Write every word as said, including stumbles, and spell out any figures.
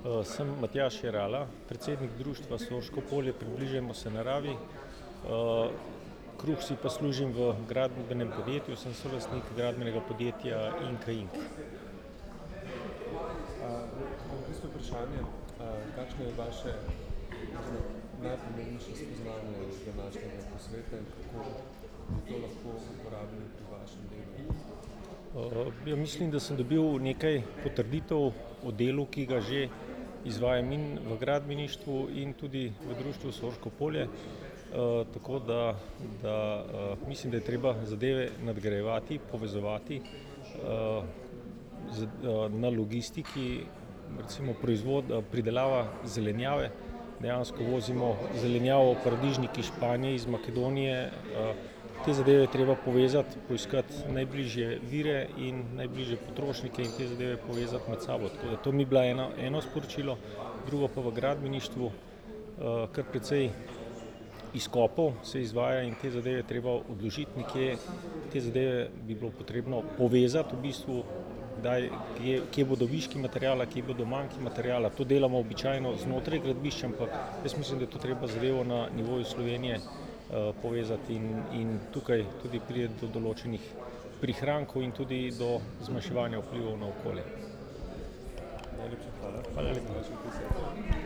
Uh, sem Matjaž Jerala, predsednik društva Sorško polje Približajmo se naravi. Uh, kruh si pa služim v gradbenem podjetju, sem solastnik gradbenega podjetja Inka Ink. V bistvu vprašanje, kakšno je vaše najpomembnejše spoznanje iz današnjega posveta in kako bi to lahko uporabili pri vašem delu? Uh, ja, mislim, da sem dobil nekaj potrditev o delu, ki ga že izvajam in v gradbeništvu in tudi v društvu Sorško polje. Uh, tako da, da uh, mislim, da je treba zadeve nadgrajevati, povezovati uh, z, uh, na logistiki, recimo proizvod, uh, pridelava zelenjave. Dejansko vozimo zelenjavo, paradižnik iz Španije, iz Makedonije. Uh, te zadeve je treba povezati, poiskati najbližje vire in najbližje potrošnike in te zadeve povezati med sabo. Tako da to mi je bila eno, eno sporočilo, drugo pa v gradbeništvu uh, kar precej izkopov se izvaja in te zadeve treba odložiti nekje. Te zadeve bi bilo potrebno povezati v bistvu, kdaj, kje, kje bodo viški materijala, kje bodo manjki materijala. To delamo običajno znotraj gradbišča, ampak jaz mislim, da je to treba zadevo na nivoju Slovenije uh, povezati in, in tukaj tudi pride do določenih prihrankov in tudi do zmanjševanja vplivov na okolje. Najlepša hvala. Hvala lepa.